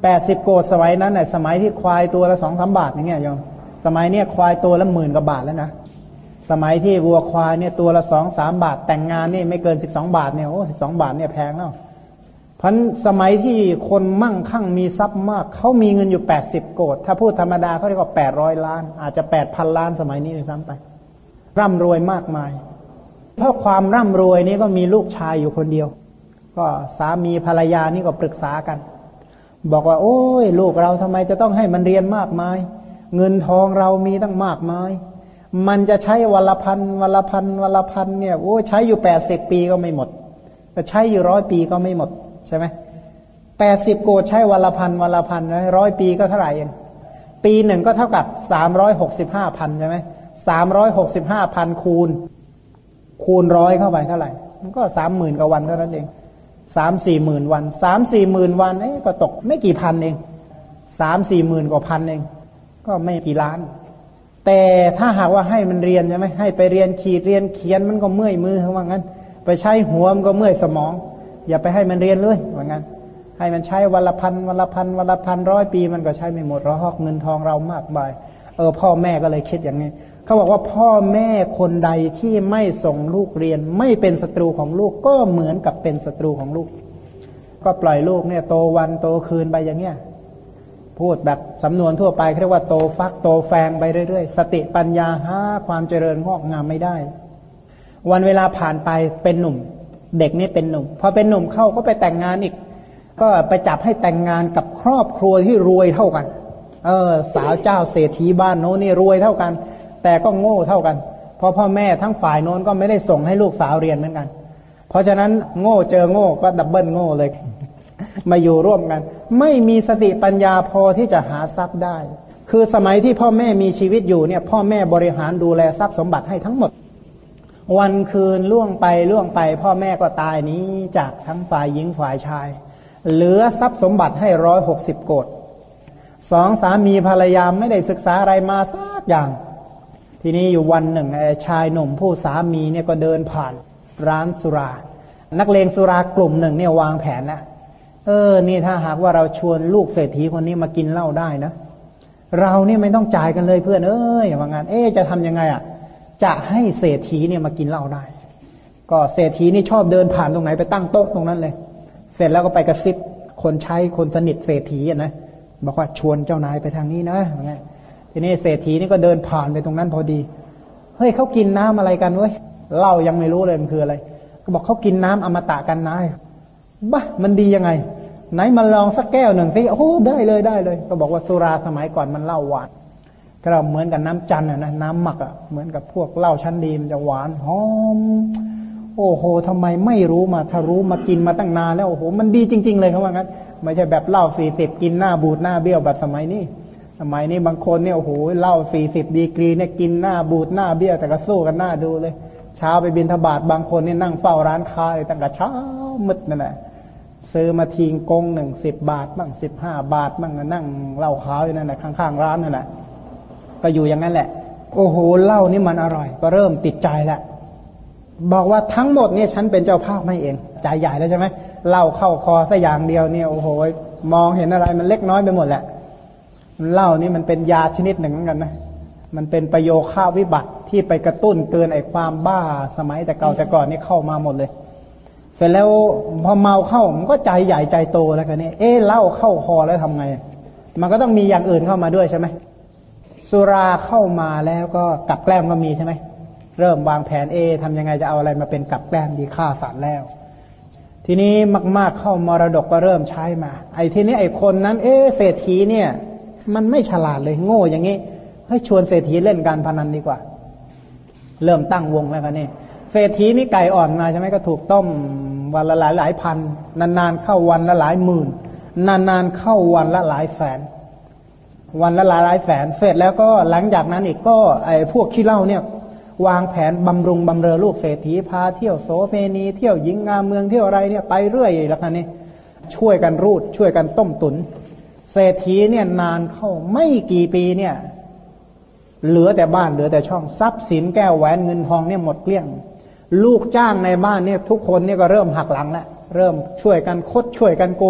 80 โกฏสมัยนั้นน่ะสมัยที่ควายตัวละ 2-3 บาทอย่างเงี้ยโยมสมัยเนี้ยควายตัวละ10,000 กว่าบาทแล้วนะสมัยที่วัวควายเนี่ยตัวละ 2-3 บาทแต่งงานนี่ไม่เกิน12 บาทเนี่ยโอ้12 บาทเนี่ยแพงแล้วเพราะสมัยที่คนมั่งคั่งมีทรัพย์มากเขามีเงินอยู่80 โกฏถ้าพูดธรรมดาเขาเรียกว่า800 ล้านอาจจะ 8,000 ล้านสมัยนี้ด้วยซ้ำไปร่ำรวยมากมายเพราะความร่ำรวยนี้ก็มีลูกชายอยู่คนเดียวก็สามีภรรยานี่ก็ปรึกษากันบอกว่าโอ้ยลูกเราทำไมจะต้องให้มันเรียนมากมายเงินทองเรามีตั้งมากมายมันจะใช้วันละพันเนี่ยโอ้ใช้อยู่80 ปีก็ไม่หมดแต่ใช้อยู่100 ปีก็ไม่หมดใช่ไหม80 โกฏใช้วันละพัน100 ปีก็เท่าไหร่เองปีหนึ่งก็เท่ากับ365,000ใช่ไหม365,000คูณ100เข้าไปเท่าไหร่มันก็30,000 กว่าวันเท่านั้นเอง3-4 หมื่นวัน3-4 หมื่นวันก็ตกไม่กี่พันเอง3-4 หมื่นกว่าพันเองก็ไม่กี่ล้านแต่ถ้าหากว่าให้มันเรียนใช่ไหมให้ไปเรียนขีดเรียนเขียนมันก็เมื่อยมือเขาว่างั้นไปใช้หัวมันก็เมื่อยสมองอย่าไปให้มันเรียนเลยว่างั้นให้มันใช้วันละพัน100 ปีมันก็ใช้ไม่หมดหรอกเงินทองเรามากมายพ่อแม่ก็เลยคิดอย่างนี้เขาบอกว่าพ่อแม่คนใดที่ไม่ส่งลูกเรียนไม่เป็นศัตรูของลูกก็เหมือนกับเป็นศัตรูของลูกก็ปล่อยลูกเนี่ยโตวันโตคืนไปอย่างเงี้ยพูดแบบสำนวนทั่วไปเรียกว่าโตฟักโตแฟงไปเรื่อยๆสติปัญญาหาความเจริญงอกงามไม่ได้วันเวลาผ่านไปเป็นหนุ่มเด็กนี่เป็นหนุ่มพอเป็นหนุ่มเข้าก็ไปแต่งงานอีกก็ไปจับให้แต่งงานกับครอบครัวที่รวยเท่ากันสาวเจ้าเศรษฐีบ้านโน้นนี่รวยเท่ากันแต่ก็โง่เท่ากันเพราะพ่อแม่ทั้งฝ่ายโน้นก็ไม่ได้ส่งให้ลูกสาวเรียนเหมือนกันเพราะฉะนั้นโง่เจอโง่ก็ดับเบิลโง่เลยมาอยู่ร่วมกันไม่มีสติปัญญาพอที่จะหาทรัพย์ได้คือสมัยที่พ่อแม่มีชีวิตอยู่เนี่ยพ่อแม่บริหารดูแลทรัพย์สมบัติให้ทั้งหมดวันคืนล่วงไปพ่อแม่ก็ตายนี้จากทั้งฝ่ายหญิงฝ่ายชายเหลือทรัพย์สมบัติให้160 โกฏ2 สามีภรรยาไม่ได้ศึกษาอะไรมาสักอย่างทีนี้อยู่วันหนึ่งชายหนุ่มผู้สามีเนี่ยก็เดินผ่านร้านสุรานักเลงสุรากลุ่มหนึ่งเนี่ยวางแผนแล้วนี่ถ้าหากว่าเราชวนลูกเศรษฐีคนนี้มากินเหล้าได้นะเรานี่ไม่ต้องจ่ายกันเลยเพื่อนว่างั้นจะทำยังไงจะให้เศรษฐีเนี่ยมากินเหล้าได้ก็เศรษฐีนี่ชอบเดินผ่านตรงไหนไปตั้งโต๊ะตรงนั้นเลยเสร็จแล้วก็ไปกระซิบคนใช้คนสนิทเศรษฐีนะบอกว่าชวนเจ้านายไปทางนี้นะว่างั้นทีนี้เศรษฐีนี่ก็เดินผ่านไปตรงนั้นพอดีเฮ้ยเขากินน้ำอะไรกันเว้ยเหล้ายังไม่รู้เลยมันคืออะไรก็บอกเขากินน้ำอมตะกันนายบ้ามันดียังไงไหนมาลองสักแก้วหนึ่งสิโอ้ได้เลยก็บอกว่าสุราสมัยก่อนมันเหล้าหวานก็เหมือนกับน้ำจันทร์นะน้ำหมักเหมือนกับพวกเหล้าชั้นดีมันจะหวานหอมโอ้โหทำไมไม่รู้มาถ้ารู้มากินมาตั้งนานแล้วโอ้โหมันดีจริงๆเลยเขาว่างั้นไม่ใช่แบบเหล้า40กินหน้าบูดหน้าเบี้ยวแบบสมัยนี้บางคนเนี่ยโอ้โหเหล้า40ดีกรีเนี่ยกินหน้าบูดหน้าเบี้ยวแต่ก็สู้กันหน้าดูเลยเช้าไปบิณฑบาตบางคนเนี่ยนั่งเฝ้าร้านค้าตั้งแต่เช้ามืดนั่นแหละซื้อมาทิ้งกงหนึ่ง10 บาทบ้าง15 บาทบ้างนั่งเหล้าขาวอยู่นั่นแหละข้างๆร้านนั่นแหละก็อยู่อย่างนั้นแหละโอ้โหเหล้านี่มันอร่อยก็เริ่มติดใจแหละบอกว่าทั้งหมดเนี่ยฉันเป็นเจ้าภาพไม่เองใจใหญ่แล้วใช่ไหมเหล้าเข้าคอซะอย่างเดียวเนี่ยโอ้โหมองเห็นอะไรมันเล็กน้อยไปหมดแหละเหล้านี่มันเป็นยาชนิดหนึ่งเหมือนกันนะมันเป็นประโยค่าวิบัติที่ไปกระตุ้นเตือนไอ้ความบ้าสมัยแต่เก่าแต่ก่อนนี่เข้ามาหมดเลยเสร็จแล้วพอเมาเข้ามันก็ใจใหญ่ใจโตแล้วกันนี่เหล้าเข้าคอแล้วทำไงมันก็ต้องมีอย่างอื่นเข้ามาด้วยใช่ไหมสุราเข้ามาแล้วก็กับแกล้มก็มีใช่ไหมเริ่มวางแผนทำยังไงจะเอาอะไรมาเป็นกับแกล้มดีฆ่าสัตว์แล้วทีนี้มากๆเข้ามรดกก็เริ่มใช้มาทีนี้ไอ้คนนั้นเศรษฐีเนี่ยมันไม่ฉลาดเลยโง่อย่างนี้ให้ชวนเศรษฐีเล่นการพนันดีกว่าเริ่มตั้งวงแล้วกันนี่เศรษฐีนี่ไก่อ่อนมาใช่ไหมก็ถูกต้มวันละหลายพันนานๆเข้าวันละหลายหมื่นนานๆเข้าวันละหลายแสนวันละหลายแสนเสร็จแล้วก็หลังจากนั้นอีกก็ไอ้พวกขี้เหล้าเนี่ยวางแผนบำรุงบำเรอลูกเศรษฐีพาเที่ยวโสเภณีเที่ยวหญิงงามเมืองเที่ยวอะไรเนี่ยไปเรื่อยแล้วกันนี่ช่วยกันรูดช่วยกันต้มตุนเศรษฐีเนี่ยนานเข้าไม่กี่ปีเนี่ยเหลือแต่บ้านเหลือแต่ช่องทรัพย์สินแก้วแหวนเงินทองเนี่ยหมดเกลี้ยงลูกจ้างในบ้านเนี่ยทุกคนเนี่ยก็เริ่มหักหลังแล้วเริ่มช่วยกันคดช่วยกันโกง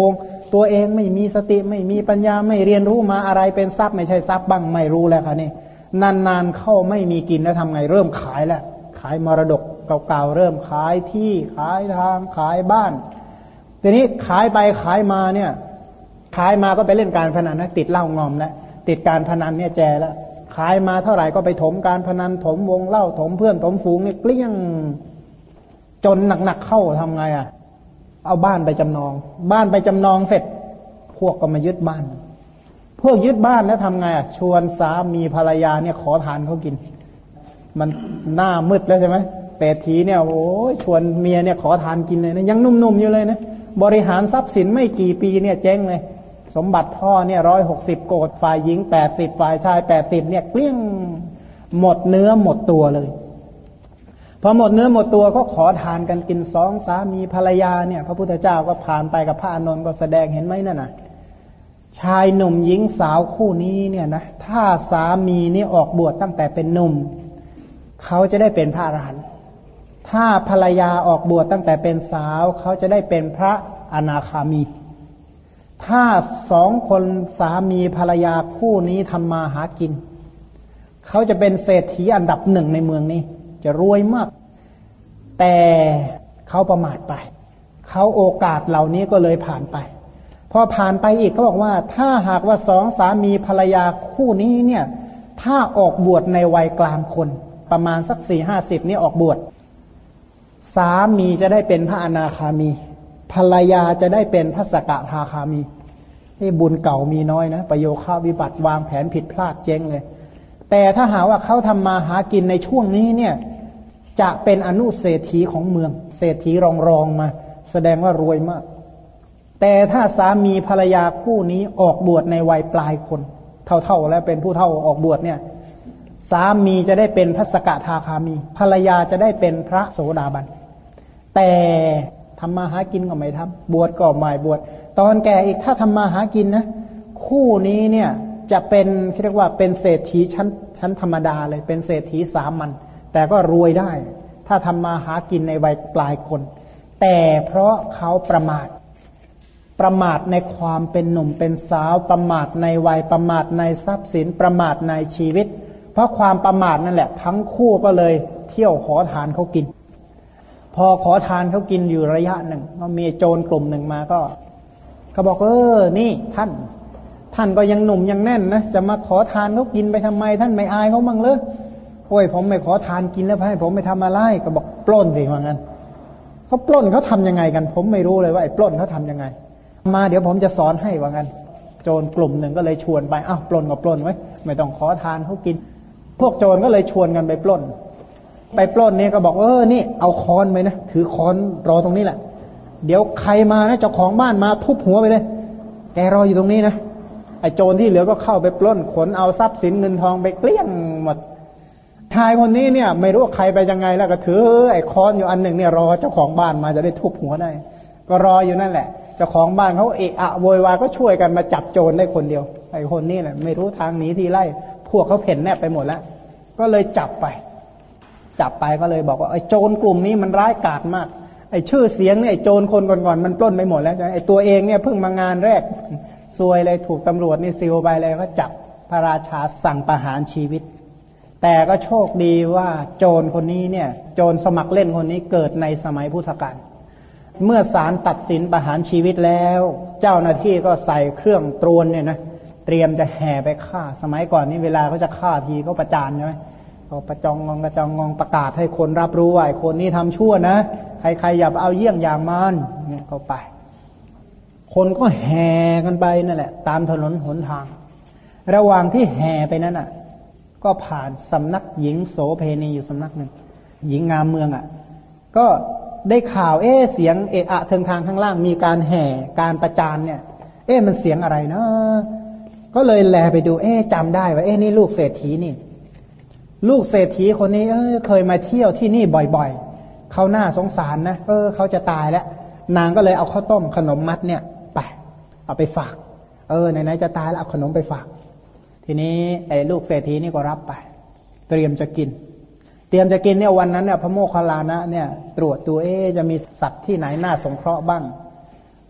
ตัวเองไม่มีสติไม่มีปัญญาไม่เรียนรู้มาอะไรเป็นทรัพย์ไม่ใช่ทรัพย์บ้างไม่รู้แล้วค่ะนี่นานๆเข้าไม่มีกินแล้วทำไงเริ่มขายแล้วขายมรดกเก่าๆเริ่มขายที่ขายทางขายบ้านทีนี้ขายไปขายมาเนี่ยขายมาก็ไปเล่นการพนันนะติดเหล้างอมแล้วติดการพนันเนี่ยแจแล้วขายมาเท่าไหร่ก็ไปถมการพนันถมวงเหล้าถมเพื่อนถมฝูงเนี่ยเกลี้ยงจนหนักๆเข้าทำไงอ่ะเอาบ้านไปจำนองบ้านไปจำนองเสร็จพวกก็มายึดบ้านพวกยึดบ้านแล้วทำไงอ่ะชวนสามีภรรยาเนี่ยขอทานเขากินมันหน้ามืดแล้วใช่ไหมเศรษฐีเนี่ยโอ้ยชวนเมียเนี่ยขอทานกินเลยนะยังหนุ่มๆอยู่เลยนะบริหารทรัพย์สินไม่กี่ปีเนี่ยเจ๊งเลยสมบัติพ่อเนี่ย160 โกฏฝ่ายหญิง80ฝ่ายชาย80เนี่ยเกลี้ยงหมดเนื้อหมดตัวเลยพอหมดเนื้อหมดตัวก็ขอทานกันกินสองสามีภรรยาเนี่ยพระพุทธเจ้าก็ผ่านไปกับพระอานนท์ก็แสดงเห็นไหมนั่นน่ะชายหนุ่มหญิงสาวคู่นี้เนี่ยนะถ้าสามีนี่ออกบวชตั้งแต่เป็นหนุ่มเขาจะได้เป็นพระอรหันต์ถ้าภรรยาออกบวชตั้งแต่เป็นสาวเขาจะได้เป็นพระอนาคามีถ้าสองคนสามีภรรยาคู่นี้ทำมาหากินเขาจะเป็นเศรษฐีอันดับหนึ่งในเมืองนี้จะรวยมากแต่เขาประมาทไปเขาโอกาสเหล่านี้ก็เลยผ่านไปพอผ่านไปอีกเขาบอกว่าถ้าหากว่าสองสามีภรรยาคู่นี้เนี่ยถ้าออกบวชในวัยกลางคนประมาณสัก40-50นี่ออกบวชสามีจะได้เป็นพระอนาคามีภรรยาจะได้เป็นพระสกทาคามีที่บุญเก่ามีน้อยนะประโยคาวิบัติวางแผนผิดพลาดเจ๊งเลยแต่ถ้าหาว่าเขาทำมาหากินในช่วงนี้เนี่ยจะเป็นอนุเศรษฐีของเมืองเศรษฐีรองมาแสดงว่ารวยมากแต่ถ้าสามีภรรยาคู่นี้ออกบวชในวัยปลายคนเท่าๆแล้วเป็นผู้เฒ่าออกบวชเนี่ยสามีจะได้เป็นพระสกทาคามีภรรยาจะได้เป็นพระโสดาบันแต่ทำมาหากินก็ไม่ทำบวชก็ไม่บวชตอนแก่อีกถ้าทำมาหากินนะคู่นี้เนี่ยจะเป็นเรียกว่าเป็นเศรษฐีชั้นธรรมดาเลยเป็นเศรษฐีสามัญแต่ก็รวยได้ถ้าทำมาหากินในวัยปลายคนแต่เพราะเขาประมาทในความเป็นหนุ่มเป็นสาวประมาทในวัยประมาทในทรัพย์สินประมาทในชีวิตเพราะความประมาทนั่นแหละทั้งคู่ก็เลยเที่ยวขอทานเขากินพอขอทานเขากินอยู่ระยะหนึ่งก็มีโจรกลุ่มหนึ่งมาก็เขาบอกนี่ท่านก็ยังหนุ่มยังแน่นนะจะมาขอทานเขากินไปทำไมท่านไม่อายเขาบ้างเลยโอ้ยผมไม่ขอทานกินแล้วให้ผมไปทำอะไรก็บอกปล้นสิว่างั้นเขาปล้นเขาทำยังไงกันผมไม่รู้เลยว่าไอ้ปล้นเขาทำยังไงมาเดี๋ยวผมจะสอนให้ว่างั้นโจรกลุ่มหนึ่งก็เลยชวนไปปล้นก็ปล้นไว้ไม่ต้องขอทานเขากินพวกโจรก็เลยชวนกันไปปล้นนี่ก็บอกนี่เอาค้อนไปนะถือค้อนรอตรงนี้แหละเดี๋ยวใครมานะเจ้าของบ้านมาทุบหัวไปเลยแกรออยู่ตรงนี้นะไอ้โจรที่เหลือก็เข้าไปปล้นขนเอาทรัพย์สินเงินทองไปเกลี้ยงหมดชายคนนี้เนี่ยไม่รู้ว่าใครไปยังไงแล้วก็ถือไอ้ค้อนอยู่อันหนึ่งเนี่ยรอเจ้าของบ้านมาจะได้ทุบหัวได้ก็รออยู่นั่นแหละเจ้าของบ้านเขาเอะอะโวยวายก็ช่วยกันมาจับโจรได้คนเดียวไอ้คนนี้แหละไม่รู้ทางหนีทีไล่พวกเขาเพ่นแนบไปหมดแล้วก็เลยจับไปก็เลยบอกว่าไอ้โจรกลุ่มนี้มันร้ายกาจมากไอ้ชื่อเสียงเนี่ยไอ้โจรคนก่อนๆมันปล้นไปหมดแล้วไอ้ตัวเองเนี่ยเพิ่งมางานแรกซวยเลยถูกตำรวจนี่ซิลไปเลยก็จับพระราชาสั่งประหารชีวิตแต่ก็โชคดีว่าโจรคนนี้เนี่ยโจรสมัครเล่นคนนี้เกิดในสมัยพุทธกาลเมื่อศาลตัดสินประหารชีวิตแล้วเจ้าหน้าที่ก็ใส่เครื่องตรวนเนี่ยนะเตรียมจะแห่ไปฆ่าสมัยก่อนนี้เวลาเขาจะฆ่าทีก็ประจานใช่ไหมเขาประจองงองประกาศให้คนรับรู้ว่าคนนี้ทำชั่วนะใครๆอย่าเอาเยี่ยงอย่างมันเนี่ยเขาไปคนก็แห่กันไปนั่นแหละตามถนนหนทางระหว่างที่แห่ไปนั้นก็ผ่านสำนักหญิงโสเพณีอยู่สำนักหนึ่งหญิงงามเมืองก็ได้ข่าวเสียงเอะอะเทิงทางข้างล่างมีการแห่การประจานเนี่ยมันเสียงอะไรนะก็เลยแลไปดูจำได้ว่านี่ลูกเศรษฐีนี่ลูกเศรษฐีคนนี้เคยมาเที่ยวที่นี่บ่อยๆเขาหน้าสงสารนะเขาจะตายแล้วนางก็เลยเอาข้าวต้มขนมมัดเนี่ยไปเอาไปฝากไหนๆจะตายแล้วเอาขนมไปฝากทีนี้ไอ้ลูกเศรษฐีนี่ก็รับไปเตรียมจะกินเนี่ยวันนั้นเนี่ยพระโมคคัลลานะเนี่ยตรวจดูจะมีสัตว์ที่ไหนน่าสงเคราะห์บ้าง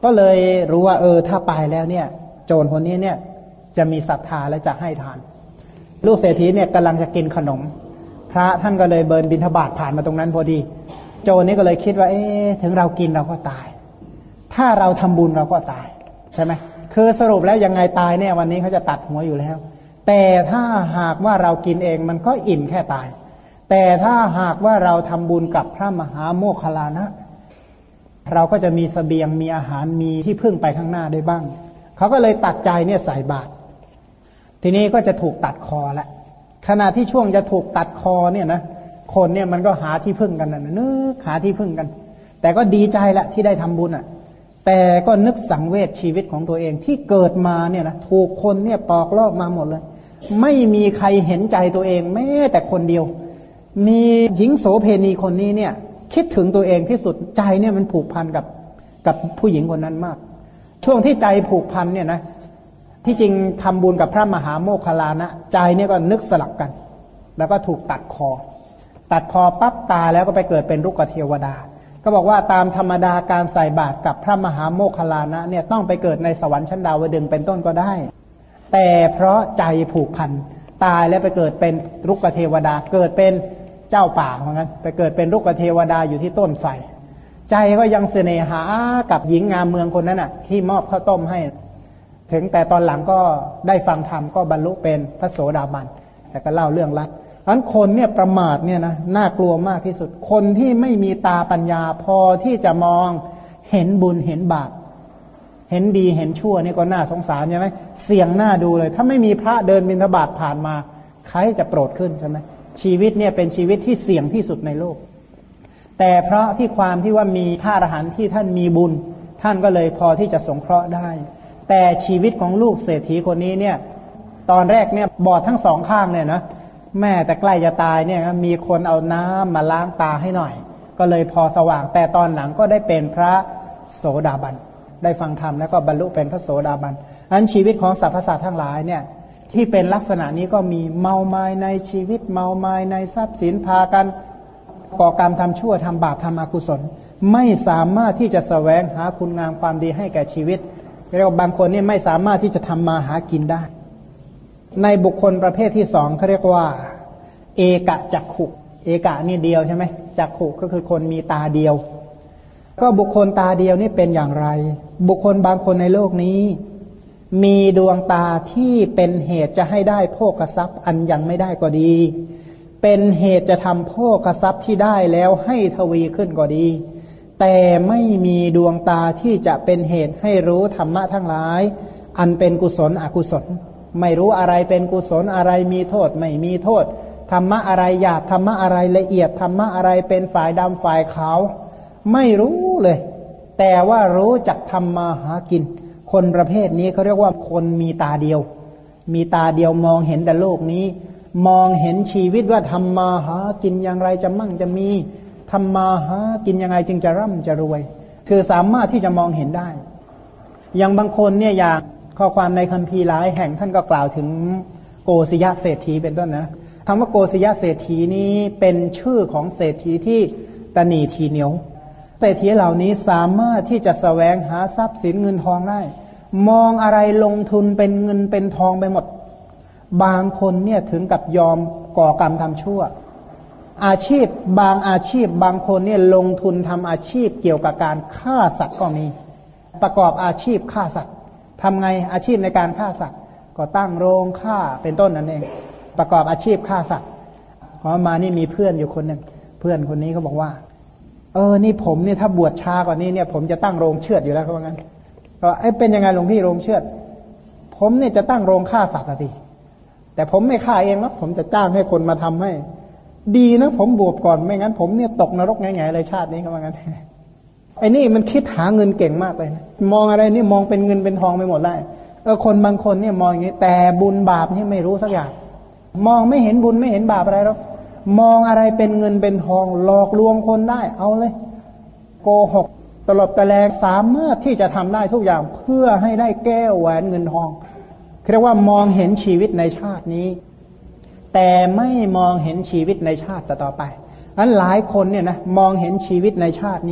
ก็เลยรู้ว่าถ้าไปแล้วเนี่ยโจรคนนี้เนี่ยจะมีศรัทธาและจะให้ทานลูกเศรษฐีเนี่ยกำลังจะกินขนมพระท่านก็เลยเดินบิณฑบาตผ่านมาตรงนั้นพอดีโจรนี่ก็เลยคิดว่าถึงเรากินเราก็ตายถ้าเราทำบุญเราก็ตายใช่ไหมคือสรุปแล้วยังไงตายเนี่ยวันนี้เขาจะตัดหัวอยู่แล้วแต่ถ้าหากว่าเรากินเองมันก็อิ่มแค่ตายแต่ถ้าหากว่าเราทำบุญกับพระมหาโมคคัลลานะเราก็จะมีเสบียงมีอาหารมีที่พึ่งไปข้างหน้าได้บ้างเขาก็เลยตัดใจเนี่ยใส่บาตรทีนี้ก็จะถูกตัดคอแล้วขณะที่ช่วงจะถูกตัดคอเนี่ยนะคนเนี่ยมันก็หาที่พึ่งกันนะนึกหาที่พึ่งกันแต่ก็ดีใจแหละที่ได้ทำบุญอ่ะแต่ก็นึกสังเวชชีวิตของตัวเองที่เกิดมาเนี่ยนะถูกคนเนี่ยปอกลอกมาหมดเลยไม่มีใครเห็นใจตัวเองแม้แต่คนเดียวมีหญิงโสเภณีคนนี้เนี่ยคิดถึงตัวเองที่สุดใจเนี่ยมันผูกพันกับผู้หญิงคนนั้นมากช่วงที่ใจผูกพันเนี่ยนะที่จริงทำบุญกับพระมหาโมคคัลลานะใจเนี่ยก็นึกสลับกันแล้วก็ถูกตัดคอปั๊บตายแล้วก็ไปเกิดเป็นรุกขเทวดาก็บอกว่าตามธรรมดาการใส่บาตรกับพระมหาโมคคัลลานะเนี่ยต้องไปเกิดในสวรรค์ชั้นดาวดึงส์เป็นต้นก็ได้แต่เพราะใจผูกพันตายแล้วไปเกิดเป็นรุกขเทวดาเกิดเป็นเจ้าป่าเหมือนกันไปเกิดเป็นรุกขเทวดาอยู่ที่ต้นไทรใจก็ยังเสน่หากับหญิงงามเมืองคนนั้นน่ะที่มอบข้าวต้มให้ถึงแต่ตอนหลังก็ได้ฟังธรรมก็บรรลุเป็นพระโสดาบันแต่ก็เล่าเรื่องลัดอันคนเนี่ยประมาทเนี่ยนะน่ากลัวมากที่สุดคนที่ไม่มีตาปัญญาพอที่จะมองเห็นบุญเห็นบาปเห็นดีเห็นชั่วนี่ก็น่าสงสารใช่ไหมเสี่ยงหน้าดูเลยถ้าไม่มีพระเดินบิณฑบาตผ่านมาใครจะโปรดขึ้นใช่ไหมชีวิตเนี่ยเป็นชีวิตที่เสี่ยงที่สุดในโลกแต่เพราะที่ความที่ว่ามีพระอรหันต์ที่ท่านมีบุญท่านก็เลยพอที่จะสงเคราะห์ได้แต่ชีวิตของลูกเศรษฐีคนนี้เนี่ยตอนแรกเนี่ยบอดทั้งสองข้างเนี่ยนะแม่แต่ใกล้จะตายเนี่ยมีคนเอาน้ำมาล้างตาให้หน่อยก็เลยพอสว่างแต่ตอนหลังก็ได้เป็นพระโสดาบันได้ฟังธรรมแล้วก็บรรลุเป็นพระโสดาบันอันชีวิตของสรรพสัตว์ทั้งหลายเนี่ยที่เป็นลักษณะนี้ก็มีเมามายในชีวิตเมามายในทรัพย์สินพากันก่อกรรมทำชั่วทำบาปทำอกุศลไม่สามารถที่จะแสวงหาคุณงามความดีให้แก่ชีวิตเรียกว่าบางคนเนี่ยไม่สามารถที่จะทำมาหากินได้ในบุคคลประเภทที่สองเขาเรียกว่าเอกจักขุเอกะนี่เดียวใช่ไหมจักขุก็คือคนมีตาเดียวก็บุคคลตาเดียวนี่เป็นอย่างไรบุคคลบางคนในโลกนี้มีดวงตาที่เป็นเหตุจะให้ได้โภคทรัพย์อันยังไม่ได้ก็ดีเป็นเหตุจะทำโภคทรัพย์ที่ได้แล้วให้ทวีขึ้นก็ดีแต่ไม่มีดวงตาที่จะเป็นเหตุให้รู้ธรรมะทั้งหลายอันเป็นกุศลอกุศลไม่รู้อะไรเป็นกุศลอะไรมีโทษไม่มีโทษธรรมะอะไรหยาบธรรมะอะไรละเอียดธรรมะอะไรเป็นฝ่ายดำฝ่ายขาวไม่รู้เลยแต่ว่ารู้จักทำมาหากินคนประเภทนี้เขาเรียกว่าคนมีตาเดียวมีตาเดียวมองเห็นแต่โลกนี้มองเห็นชีวิตว่าทำมาหากินอย่างไรจะมั่งจะมีทำมาหากินยังไงจึงจะร่ำจะรวยคือสามารถที่จะมองเห็นได้อย่างบางคนเนี่ยอย่างข้อความในคัมภีร์หลายแห่งท่านก็กล่าวถึงโกศยเศรษฐีเป็นต้นนะคำว่าโกศยเศรษฐีนี้เป็นชื่อของเศรษฐีที่ตนีทีเหนียวเศรษฐีเหล่านี้สามารถที่จะแสวงหาทรัพย์สินเงินทองได้มองอะไรลงทุนเป็นเงินเป็นทองไปหมดบางคนเนี่ยถึงกับยอมก่อกรรมทำชั่วอาชีพบางอาชีพบางคนเนี่ยลงทุนทำอาชีพเกี่ยวกับการฆ่าสัตว์ก็มีประกอบอาชีพฆ่าสัตว์ทำไงอาชีพในการฆ่าสัตว์ก็ตั้งโรงฆ่าเป็นต้นนั่นเองประกอบอาชีพฆ่าสัตว์พอมานี่มีเพื่อนอยู่คนหนึ่งเพื่อนคนนี้เขาบอกว่านี่ผมเนี่ยถ้าบวชช้ากว่านี้เนี่ยผมจะตั้งโรงเชือดอยู่แล้วเขาว่างั้นก็เป็นยังไงหลวงพี่โรงเชือดผมเนี่ยจะตั้งโรงฆ่าสัตว์สิแต่ผมไม่ฆ่าเองนะผมจะจ้างให้คนมาทำให้ดีนะผมบวชก่อนไม่งั้นผมเนี่ยตกนรกไงๆเลยชาตินี้เขาว่างั้นไอ้นี่มันคิดหาเงินเก่งมากเลยนะมองอะไรนี่มองเป็นเงินเป็นทองไปหมดได้คนบางคนเนี่ยมองอย่างนี้แต่บุญบาปนี่ไม่รู้สักอย่างมองไม่เห็นบุญไม่เห็นบาปอะไรหรอกมองอะไรเป็นเงินเป็นทองหลอกลวงคนได้เอาเลยโกหกตลบตะแลงสามารถที่จะทำได้ทุกอย่างเพื่อให้ได้แก้วแหวนเงินทองเรียกว่ามองเห็นชีวิตในชาตินี้แต่ไม่มองเห็นชีวิตในชาติต่อไปอันหลายคนเนี่ยนะมองเห็นชีวิตในชาตินี้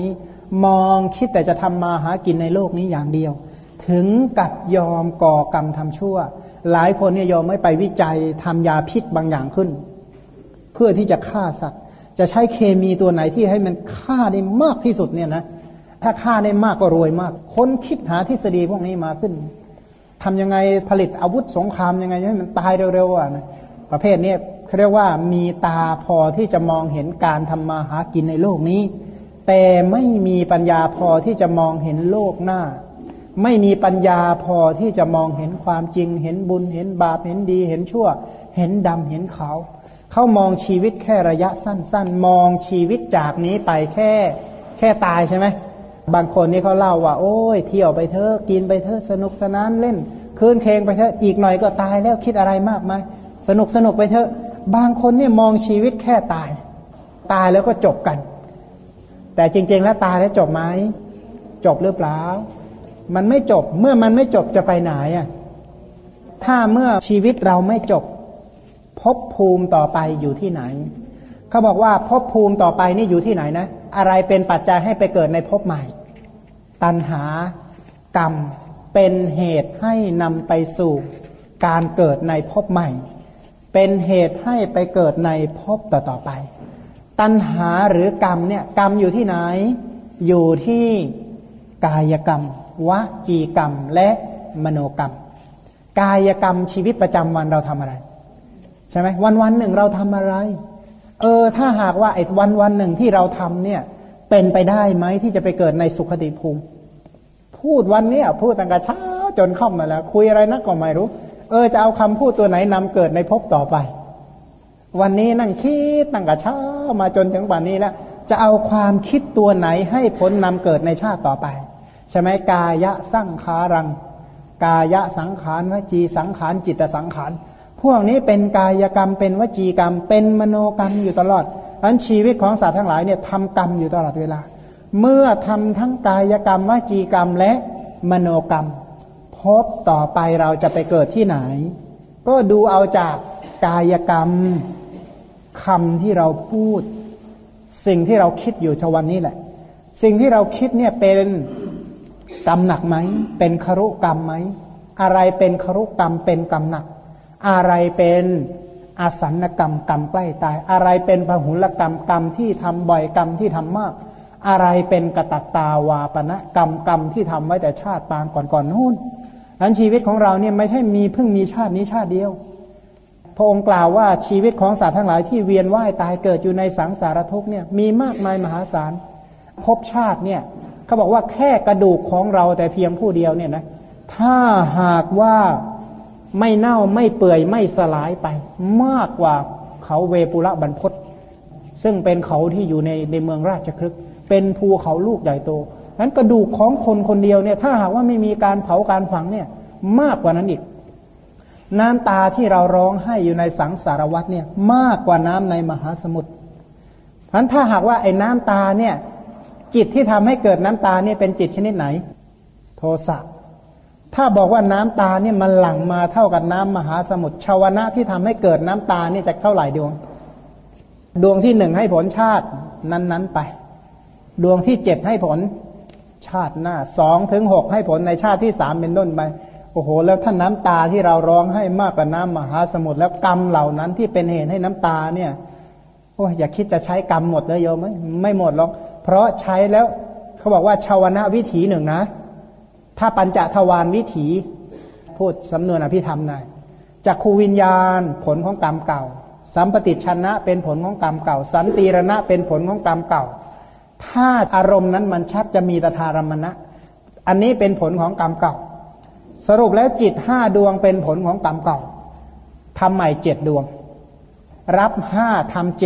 มองคิดแต่จะทำมาหากินในโลกนี้อย่างเดียวถึงกับยอมก่อกรรมทำชั่วหลายคนเนี่ยยอมไม่ไปวิจัยทำยาพิษบางอย่างขึ้นเพื่อที่จะฆ่าสัตว์จะใช้เคมีตัวไหนที่ให้มันฆ่าได้มากที่สุดเนี่ยนะถ้าฆ่าได้มากก็รวยมากค้นคิดหาทฤษฎีพวกนี้มาขึ้นทำยังไงผลิตอาวุธสงครามยังไงให้มันตายเร็วๆนะประเภทนี้เขาเรียกว่ามีตาพอที่จะมองเห็นการทำมาหากินในโลกนี้แต่ไม่มีปัญญาพอที่จะมองเห็นโลกหน้าไม่มีปัญญาพอที่จะมองเห็นความจริงเห็นบุญเห็นบาปเห็นดีเห็นชั่วเห็นดำเห็นขาวเขามองชีวิตแค่ระยะสั้นๆมองชีวิตจากนี้ไปแค่ตายใช่ไหมบางคนนี่เขาเล่าว่าโอ้ยเที่ยวไปเถอะกินไปเถอะสนุกสนานเล่นคืนเพลงไปเถอะอีกหน่อยก็ตายแล้วคิดอะไรมากมายสนุกไปเถอะบางคนเนี่ยมองชีวิตแค่ตายแล้วก็จบกันแต่จริงๆแล้วตายแล้วจบไหมจบหรือเปล่ามันไม่จบเมื่อมันไม่จบจะไปไหนอ่ะถ้าเมื่อชีวิตเราไม่จบภพภูมิต่อไปอยู่ที่ไหนเขาบอกว่าภพภูมิต่อไปนี่อยู่ที่ไหนนะอะไรเป็นปัจจัยให้ไปเกิดในภพใหม่ตัณหากรรมเป็นเหตุให้นำไปสู่การเกิดในภพใหม่เป็นเหตุให้ไปเกิดในภพต่อๆไปตัณหาหรือกรรมเนี่ยกรรมอยู่ที่ไหนอยู่ที่กายกรรมวจีกรรมและมโนกรรมกายกรรมชีวิตประจำวันเราทำอะไรใช่ไหมวันหนึ่งเราทำอะไรถ้าหากว่าไอ้วันหนึ่งที่เราทำเนี่ยเป็นไปได้ไหมที่จะไปเกิดในสุขติภูมิพูดวันนี้พูดตั้งแต่เช้าจนค่ำมาแล้วคุยอะไรนักก็ไม่รู้จะเอาคำพูดตัวไหนนำเกิดในภพต่อไปวันนี้นั่งคิดตั้งแต่เช้ามาจนถึงวันนี้แล้วจะเอาความคิดตัวไหนให้ผลนำเกิดในชาติต่อไปใช่ไหมกายะสังขารังกายะสังขารวจีสังขารจิตสังขารพวกนี้เป็นกายกรรมเป็นวจีกรรมเป็นมโนกรรมอยู่ตลอดอันชีวิตของสัตว์ทั้งหลายเนี่ยทำกรรมอยู่ตลอดเวลาเมื่อทำทั้งกายกรรมวจีกรรมและมโนกรรมพบต่อไปเราจะไปเกิดที่ไหนก็ดูเอาจากกายกรรมคำที่เราพูดสิ่งที่เราคิดอยู่ชวันนี้แหละสิ่งที่เราคิดเนี่ยเป็นกรรมหนักไหมเป็นครุกรรมไหมอะไรเป็นครุกรรมเป็นกรรมหนักอะไรเป็นอาสันกรรมกรรมใกล้ตายอะไรเป็นพหุลกรรมกรรมที่ทำบ่อยกรรมที่ทำมากอะไรเป็นกตัตตาวาปณะกรรมที่ทำไว้แต่ชาติปางก่อนนู่นอันชีวิตของเราเนี่ยไม่ใช่มีเพิ่งมีชาตินี้ชาติเดียวพระองค์กล่าวว่าชีวิตของสัตว์ทั้งหลายที่เวียนว่ายตายเกิดอยู่ในสังสารทุกข์เนี่ยมีมากมายมหาศาลภพชาติเนี่ยเขาบอกว่าแค่กระดูกของเราแต่เพียงผู้เดียวเนี่ยนะถ้าหากว่าไม่เน่าไม่เปื่อยไม่สลายไปมากกว่าเขาเวปุระบรรพตซึ่งเป็นเขาที่อยู่ในเมืองราชคฤห์เป็นภูเขาลูกใหญ่โตนั้นกระดูกของคนคนเดียวเนี่ยถ้าหากว่าไม่มีการเผาการฝังเนี่ยมากกว่านั้นอีกน้ำตาที่เราร้องไห้อยู่ในสังสารวัฏเนี่ยมากกว่าน้ำในมหาสมุทรเพราะฉะนั้นถ้าหากว่าไอ้น้ำตาเนี่ยจิตที่ทำให้เกิดน้ำตาเนี่ยเป็นจิตชนิดไหนโทสะถ้าบอกว่าน้ำตาเนี่ยมันหลั่งมาเท่ากับน้ำมหาสมุทรชาวนะที่ทำให้เกิดน้ำตานี่จะเท่าไหร่ดวงที่หนึ่งให้ผลชาตินั้นๆไปดวงที่7ให้ผลชาติหน้า2 ถึง 6ให้ผลในชาติที่3เป็นต้นไปโอ้โหแล้วถ้าน้ำตาที่เราร้องให้มากกว่าน้ำมหาสมุทรแล้วกรรมเหล่านั้นที่เป็นเหตุให้น้ำตาเนี่ยโอ้ยอย่าคิดจะใช้กรรมหมดเลยโยมไม่หมดหรอกเพราะใช้แล้วเขาบอกว่าชาวนะวิถีหนึ่งนะถ้าปัญจทวารวิถีพูดสำนวนอภิธรรมหน่อยจักขูวิญญาณผลของกรรมเก่าสัมปติชนะเป็นผลของกรรมเก่าสันติรณะเป็นผลของกรรมเก่าถ้าอารมณ์นั้นมันชัดจะมีตถารมณะอันนี้เป็นผลของกรรมเก่าสรุปแล้วจิต5 ดวงเป็นผลของกรรมเก่าทำใหม่7 ดวงรับ5ทำ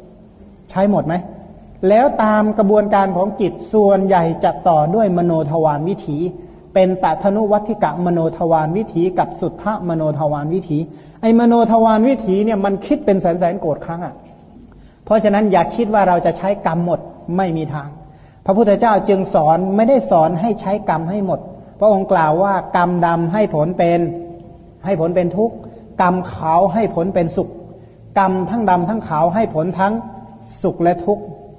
7ใช้หมดไหมแล้วตามกระบวนการของจิตส่วนใหญ่จะต่อด้วยมโนทวารวิถีเป็นตถนุวัฏฐิกะมโนทวารวิถีกับสุทธมโนทวารวิถีไอ้มโนทวารวิถีเนี่ยมันคิดเป็นแสนโกรธครั้งอ่ะเพราะฉะนั้นอย่าคิดว่าเราจะใช้กรรมหมดไม่มีทางพระพุทธเจ้าจึงสอนไม่ได้สอนให้ใช้กรรมให้หมดพระองค์กล่าวว่ากรรมดำให้ผลเป็นทุกข์กรรมขาวให้ผลเป็นสุขกรรมทั้งดำทั้งขาวให้ผลทั้งสุขและทุกข์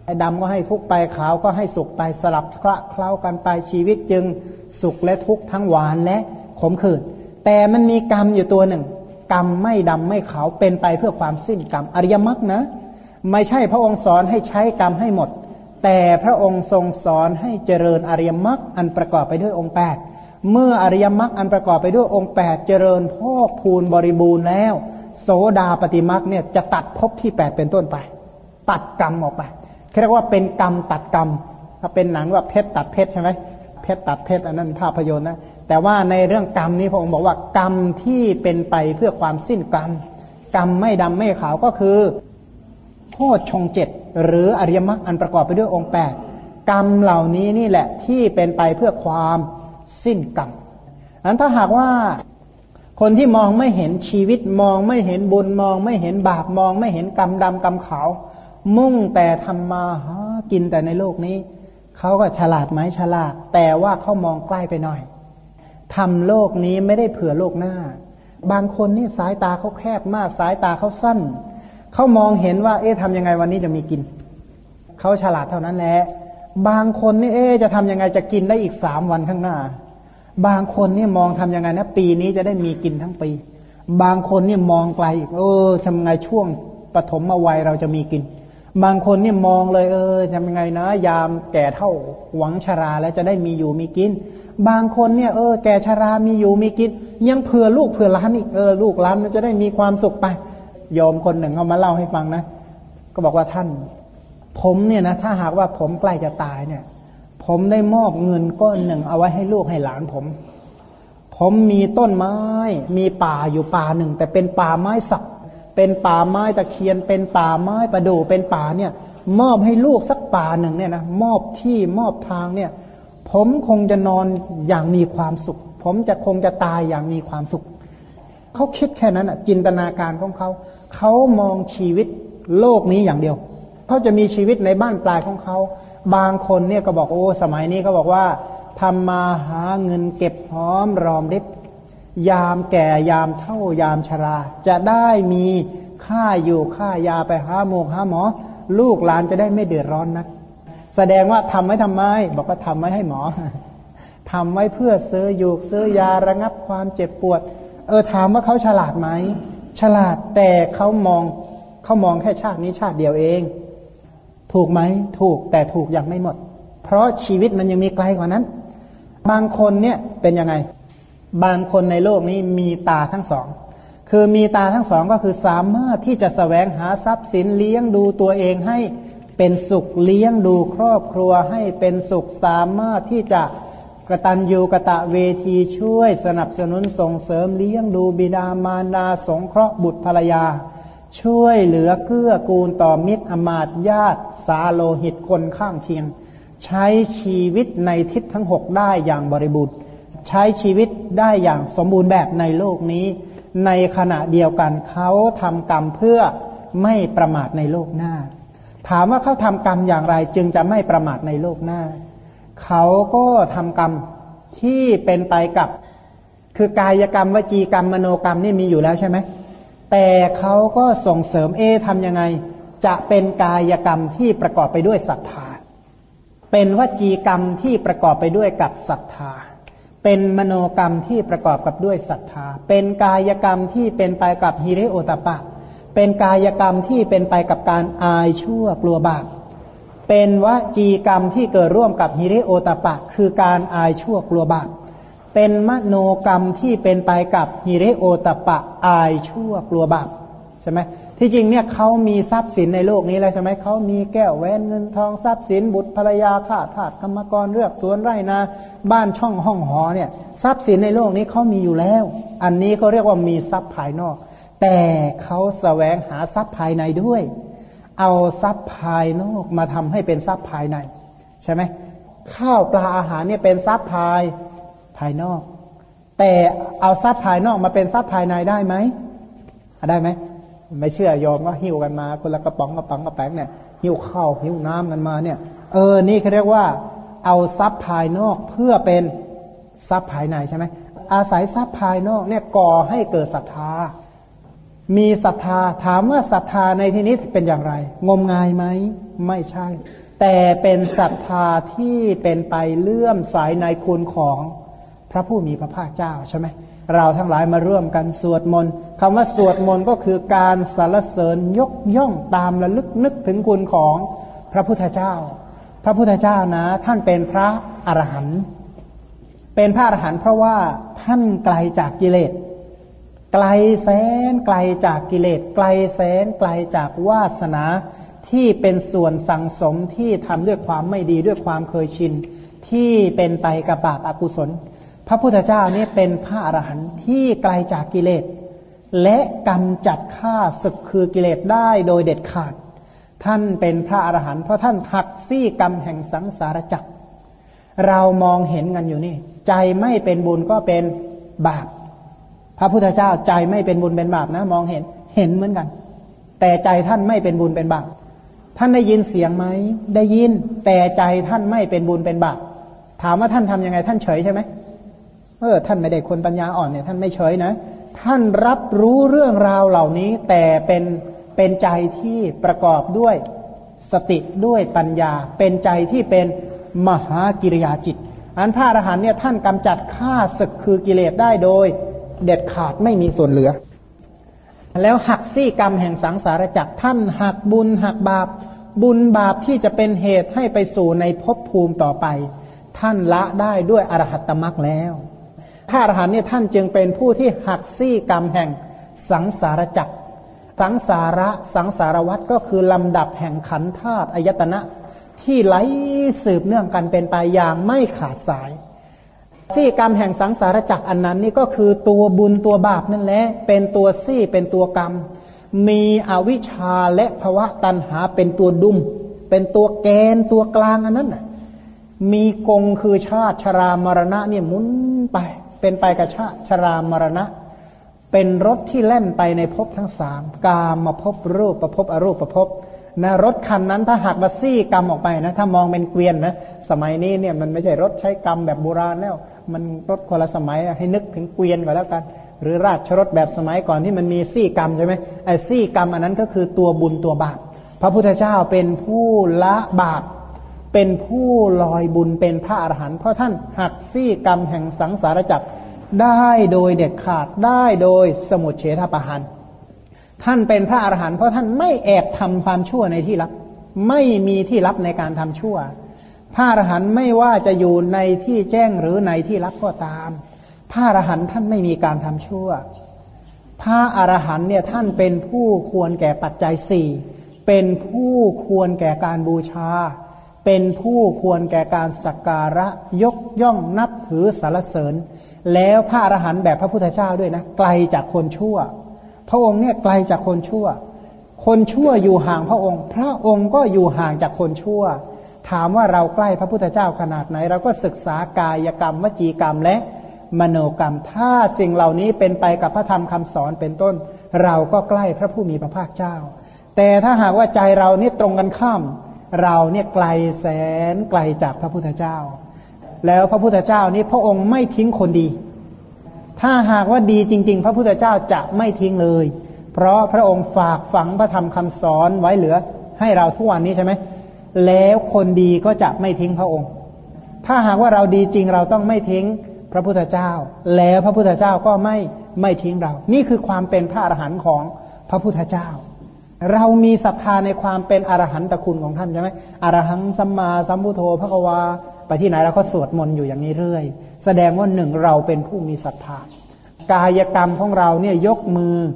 ไอ้ดำก็ให้ทุกข์ไปขาวก็ให้สุขไปสลับคละเคล้ากันไปชีวิตจึงสุขและทุกข์ทั้งหวานและขมขื่นแต่มันมีกรรมอยู่ตัวหนึ่งกรรมไม่ดำไม่ขาวเป็นไปเพื่อความสิ้นกรรมอริยมรรคนะไม่ใช่พระองค์สอนให้ใช้กรรมให้หมดแต่พระองค์ทรงสอนให้เจริญอริยมรรคอันประกอบไปด้วยองค์8เมื่ออริยมรรคอันประกอบไปด้วยองค์8เจริญพอกพูนบริบูรณ์แล้วโสดาปัตติมรรคเนี่ยจะตัดภพที่8เป็นต้นไปตัดกรรมออกไปเรียกว่าเป็นกรรมตัดกรรมถ้าเป็นหนังว่าเพชรตัดเพชรใช่ไหมเพชรตัดเพชรอันนั้นภาพยนตร์นะแต่ว่าในเรื่องกรรมนี้พระองค์บอกว่ากรรมที่เป็นไปเพื่อความสิ้นกรรมกรรมไม่ดำไม่ขาวก็คือโพชฌงค์7หรืออริยมรรคอันประกอบไปด้วยองค์8กรรมเหล่านี้นี่แหละที่เป็นไปเพื่อความสิ้นกรรมอันถ้าหากว่าคนที่มองไม่เห็นชีวิตมองไม่เห็นบุญมองไม่เห็นบาปมองไม่เห็นกรรมดำกรรมขาวมุ่งแต่ทำมาหากินแต่ในโลกนี้เขาก็ฉลาดไหมฉลาดแต่ว่าเขามองใกล้ไปหน่อยทำโลกนี้ไม่ได้เผื่อโลกหน้าบางคนนี่สายตาเขาแคบมากสายตาเขาสั้นเขามองเห็นว่าทำยังไงวันนี้จะมีกินเขาฉลาดเท่านั้นแหละบางคนนี่จะทำยังไงจะกินได้อีก3 วันข้างหน้าบางคนนี่มองทำยังไงนะปีนี้จะได้มีกินทั้งปีบางคนนี่มองไกลอีกทำยังไงช่วงปฐมวัยเราจะมีกินบางคนนี่มองเลยทำยังไงนะยามแก่เท่าหวังชราแล้วจะได้มีอยู่มีกินบางคนเนี่ยแก่ชรามีอยู่มีกินยังเผื่อลูกเผื่อหลานอีกลูกหลานมันจะได้มีความสุขไปโยมคนหนึ่งเขามาเล่าให้ฟังนะก็บอกว่าท่านผมเนี่ยนะถ้าหากว่าผมใกล้จะตายเนี่ยผมได้มอบเงินก้อนหนึ่งเอาไว้ให้ลูกให้หลานผมมีต้นไม้มีป่าอยู่ป่าหนึ่งแต่เป็นป่าไม้สักเป็นป่าไม้ตะเคียนเป็นป่าไม้ประดู่เป็นป่าเนี่ยมอบให้ลูกสักป่าหนึ่งเนี่ยนะมอบที่มอบทางเนี่ยผมคงจะนอนอย่างมีความสุขผมจะคงจะตายอย่างมีความสุขเขาคิดแค่นั้นจินตนาการของเขามองชีวิตโลกนี้อย่างเดียวเขาจะมีชีวิตในบ้านปลายของเขาบางคนเนี่ยก็บอกสมัยนี้เขาบอกว่าทำมาหาเงินเก็บหอมรอมริบยามแก่ยามเฒ่ายามชราจะได้มีค่าอยู่ค่ายาไปหาหมอลูกหลานจะได้ไม่เดือดร้อนนักแสดงว่าทำไว้ทำไมบอกว่าทำไว้ให้หมอทำไว้เพื่อซื้ออยู่ซื้อยาระงับความเจ็บปวดถามว่าเขาฉลาดไหมฉลาดแต่เขามองแค่ชาตินี้ชาติเดียวเองถูกไหมถูกแต่ถูกยังไม่หมดเพราะชีวิตมันยังมีไกลกว่านั้นบางคนเนี่ยเป็นยังไงบางคนในโลกนี้มีตาทั้งสองคือมีตาทั้งสองก็คือสามารถที่จะแสวงหาทรัพย์สินเลี้ยงดูตัวเองให้เป็นสุขเลี้ยงดูครอบครัวให้เป็นสุขสามารถที่จะกตัญญูกตเวทีช่วยสนับสนุนส่งเสริมเลี้ยงดูบิดามารดาสงเคราะห์บุตรภรรยาช่วยเหลือเกื้อกูลต่อมิตรอมาตย์ญาติสาโลหิตคนข้างเคียงใช้ชีวิตในทิศทั้ง6ได้อย่างบริบูรณ์ใช้ชีวิตได้อย่างสมบูรณ์แบบในโลกนี้ในขณะเดียวกันเขาทำกรรมเพื่อไม่ประมาทในโลกหน้าถามว่าเขาทำกรรมอย่างไรจึงจะไม่ประมาทในโลกหน้าเขาก็ทำกรรมที่เป็นไปกับคือกายกรรมวจีกรรมมโนกรรมนี่มีอยู่แล้วใช่ไหมแต่เขาก็ส่งเสริมทำยังไงจะเป็นกายกรรมที่ประกอบไปด้วยศรัทธาเป็นวจีกรรมที่ประกอบไปด้วยกับศรัทธาเป็นมโนกรรมที่ประกอบกับด้วยศรัทธาเป็นกายกรรมที่เป็นไปกับหิริโอตปะเป็นกายกรรมที่เป็นไปกับการอายชั่วกลัวบาปเป็นวจีกรรมที่เกิดร่วมกับหิริโอตปะคือการอายชั่วกลัวบาปเป็นมโนกรรมที่เป็นไปกับหิริโอตปะอายชั่วกลัวบาปใช่ไหมที่จริงเนี่ยเขามีทรัพย์สินในโลกนี้แล้วใช่ไหมเขามีแก้วแหวนเงินทองทรัพย์สินบุตรภรรยาข้าทาสกรรมกรเลือกสวนไร่นาบ้านช่องห้องหอเนี่ยทรัพย์สินในโลกนี้เขามีอยู่แล้วอันนี้เขาเรียกว่ามีทรัพย์ภายนอกแต่เขาแสวงหาทรัพย์ภายในด้วยเอาทรัพย์ภายนอกมาทำให้เป็นทรัพย์ภายในใช่ไหมข้าวปลาอาหารเนี่ยเป็นทรัพย์ภายนอกแต่เอาทรัพย์ภายนอกมาเป็นทรัพย์ภายในได้ไหมได้ไหมไม่เชื่อยอมก็หิ้วกันมาคนละกระป๋องกระป๋องกระแป้งเนี่ยหิ้วข้าวหิ้วน้ำกันมาเนี่ยนี่เขาเรียกว่าเอาทรัพย์ภายนอกเพื่อเป็นทรัพย์ภายในใช่ไหมอาศัยทรัพย์ภายนอกเนี่ยก่อให้เกิดศรัทธามีศรัทธาถามว่าศรัทธาในที่นี้เป็นอย่างไรงมงายไหมไม่ใช่แต่เป็นศรัทธาที่เป็นไปเลื่อมใสในคุณของพระผู้มีพระภาคเจ้าใช่ไหมเราทั้งหลายมาร่วมกันสวดมนต์คำว่าสวดมนต์ก็คือการสรรเสริญยกย่องตามระลึกนึกถึงคุณของพระพุทธเจ้าพระพุทธเจ้านะท่านเป็นพระอรหันต์เป็นพระอรหันต์เพราะว่าท่านไกลจากกิเลสไกลแสนไกลจากกิเลสไกลแสนไกลจากวาสนาที่เป็นส่วนสังสมที่ทำด้วยความไม่ดีด้วยความเคยชินที่เป็นไปกับบาปอกุศลพระพุทธเจ้านี่เป็นพระอรหันต์ที่ไกลจากกิเลสและกำจัดฆ่าศึกคือกิเลสได้โดยเด็ดขาดท่านเป็นพระอรหันต์เพราะท่านหักซี่กรรมแห่งสังสารวัฏเรามองเห็นกันอยู่นี่ใจไม่เป็นบุญก็เป็นบาปพระพุทธเจ้าใจไม่เป็นบุญเป็นบาปนะมองเห็นเหมือนกันแต่ใจท่านไม่เป็นบุญเป็นบาปท่านได้ยินเสียงไหมได้ยินแต่ใจท่านไม่เป็นบุญเป็นบาปถามว่าท่านทำยังไงท่านเฉยใช่ไหมท่านไม่ได้คนปัญญาอ่อนเนี่ยท่านไม่เฉยนะท่านรับรู้เรื่องราวเหล่านี้แต่เป็นใจที่ประกอบด้วยสติด้วยปัญญาเป็นใจที่เป็นมหากิริยาจิตอันพระอรหันต์เนี่ยท่านกำจัดฆ่าศึกคือกิเลสได้โดยเด็ดขาดไม่มีส่วนเหลือแล้วหักซี่กรรมแห่งสังสารวัฏท่านหักบุญหักบาปบุญบาปที่จะเป็นเหตุให้ไปสู่ในภพภูมิต่อไปท่านละได้ด้วยอรหัตตมรรคแล้วพระอรหันต์เนี่ยท่านจึงเป็นผู้ที่หักซี่กรรมแห่งสังสารวัฏสังสารวัฏก็คือลำดับแห่งขันธ์ธาตุอายตนะที่ไหลสืบเนื่องกันเป็นไปอย่างไม่ขาดสายซี่กรรมแห่งสังสารวัฏอันนั้นนี่ก็คือตัวบุญตัวบาปนั่นแหละเป็นตัวซี่เป็นตัวกรรมมีอวิชชาและภวตัณหาเป็นตัวดุมเป็นตัวแกนตัวกลางอันนั้นน่ะมีกงคือชาติชรามรณะเนี่ยหมุนไปเป็นไปกับชาติชรามรณะเป็นรถที่แล่นไปในภพทั้งสามกามภพรูปภพอรูปภพนะรถคันนั้นถ้าหากว่าซี่กรรมออกไปนะถ้ามองเป็นเกวียนนะสมัยนี้เนี่ยมันไม่ใช่รถใช้กรรมแบบโบราณแล้วมันรถคนละสมัยให้นึกถึงเกวียนก็แล้วกันหรือราชรถแบบสมัยก่อนที่มันมีซี่กรรมใช่ไหมไอ้ซี่กรรมอันนั้นก็คือตัวบุญตัวบาปพระพุทธเจ้าเป็นผู้ละบาปเป็นผู้ลอยบุญเป็นพระอรหันต์เพราะท่านหักซี่กรรมแห่งสังสารวัฏได้โดยเด็ดขาดได้โดยสมุจเฉทปหันต์ท่านเป็นพระอรหันต์เพราะท่านไม่แอบทำความชั่วในที่ลับไม่มีที่ลับในการทำชั่วพระอรหันต์ไม่ว่าจะอยู่ในที่แจ้งหรือในที่ลับก็ตามพระอรหันต์ท่านไม่มีการทำชั่วพระอรหันต์เนี่ยท่านเป็นผู้ควรแก่ปัจจัยสี่เป็นผู้ควรแก่การบูชาเป็นผู้ควรแก่การสักการะยกย่องนับถือสรรเสริญแล้วพระอรหันต์แบบพระพุทธเจ้าด้วยนะไกลจากคนชั่วพระองค์เนี่ยไกลจากคนชั่วคนชั่วอยู่ห่างพระองค์พระองค์ก็อยู่ห่างจากคนชั่วถามว่าเราใกล้พระพุทธเจ้าขนาดไหนเราก็ศึกษากายกรรมวจีกรรมและมโนกรรมถ้าสิ่งเหล่านี้เป็นไปกับพระธรรมคำสอนเป็นต้นเราก็ใกล้พระผู้มีพระภาคเจ้าแต่ถ้าหากว่าใจเรานี่ตรงกันข้ามเราเนี่ยไกลแสนไกลจากพระพุทธเจ้าแล้วพระพุทธเจ้านี้พระองค์ไม่ทิ้งคนดีถ้าหากว่าดีจริงๆพระพุทธเจ้าจะไม่ทิ้งเลยเพราะพระองค์ฝากฝังพระธรรมคำสอนไว้เหลือให้เราทุกวันนี้ใช่ไหมแล้วคนดีก็จะไม่ทิ้งพระองค์ถ้าหากว่าเราดีจริงเราต้องไม่ทิ้งพระพุทธเจ้าแล้วพระพุทธเจ้าก็ไม่ทิ้งเรานี่คือความเป็นพระอรหันต์ของพระพุทธเจ้าเรามีศรัทธาในความเป็นอรหันตคุณของท่านใช่ไหมอรหังสัมมาสัมพุทโธภควาไปที่ไหนเราก็สวดมนต์อยู่อย่างนี้เรื่อยแสดงว่าหนึ่งเราเป็นผู้มีศรัทธากายกรรมของเราเนี่ยยกมือ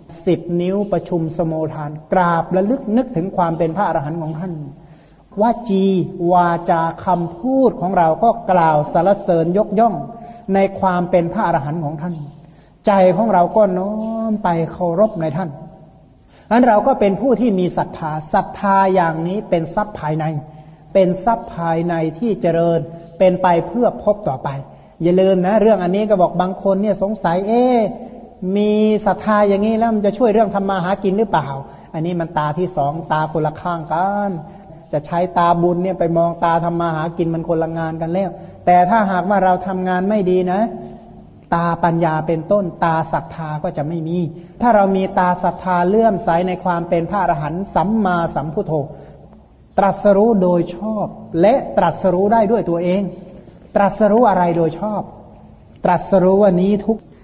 10 นิ้วประชุมสโมทานกราบระลึกนึกถึงความเป็นพระอรหันต์ของท่านวจีวาจาคำพูดของเราก็กล่าวสรรเสริญยกย่องในความเป็นพระอรหันต์ของท่านใจของเราก็น้อมไปเคารพในท่านอันเราก็เป็นผู้ที่มีศรัทธาอย่างนี้เป็นทรัพย์ภายในเป็นทรัพย์ภายในที่เจริญเป็นไปเพื่อพบต่อไปอย่าลืมนะเรื่องอันนี้ก็บอกบางคนเนี่ยสงสัยมีศรัทธาอย่างนี้แล้วมันจะช่วยเรื่องทำมาหากินหรือเปล่าอันนี้มันตาที่สองตาคนละข้างกันจะใช้ตาบุญเนี่ยไปมองตาทำมาหากินมันคนละงานกันแล้วแต่ถ้าหากว่าเราทำงานไม่ดีนะตาปัญญาเป็นต้นตาศรัทธาก็จะไม่มีถ้าเรามีตาศรัทธาเลื่อมใสในความเป็นพระอรหันต์สัมมาสัมพุทโธตรัสรู้โดยชอบและตรัสรู้ได้ด้วยตัวเองตรัสรู้อะไรโดยชอบตรัสรู้ว่านี้ทุกข์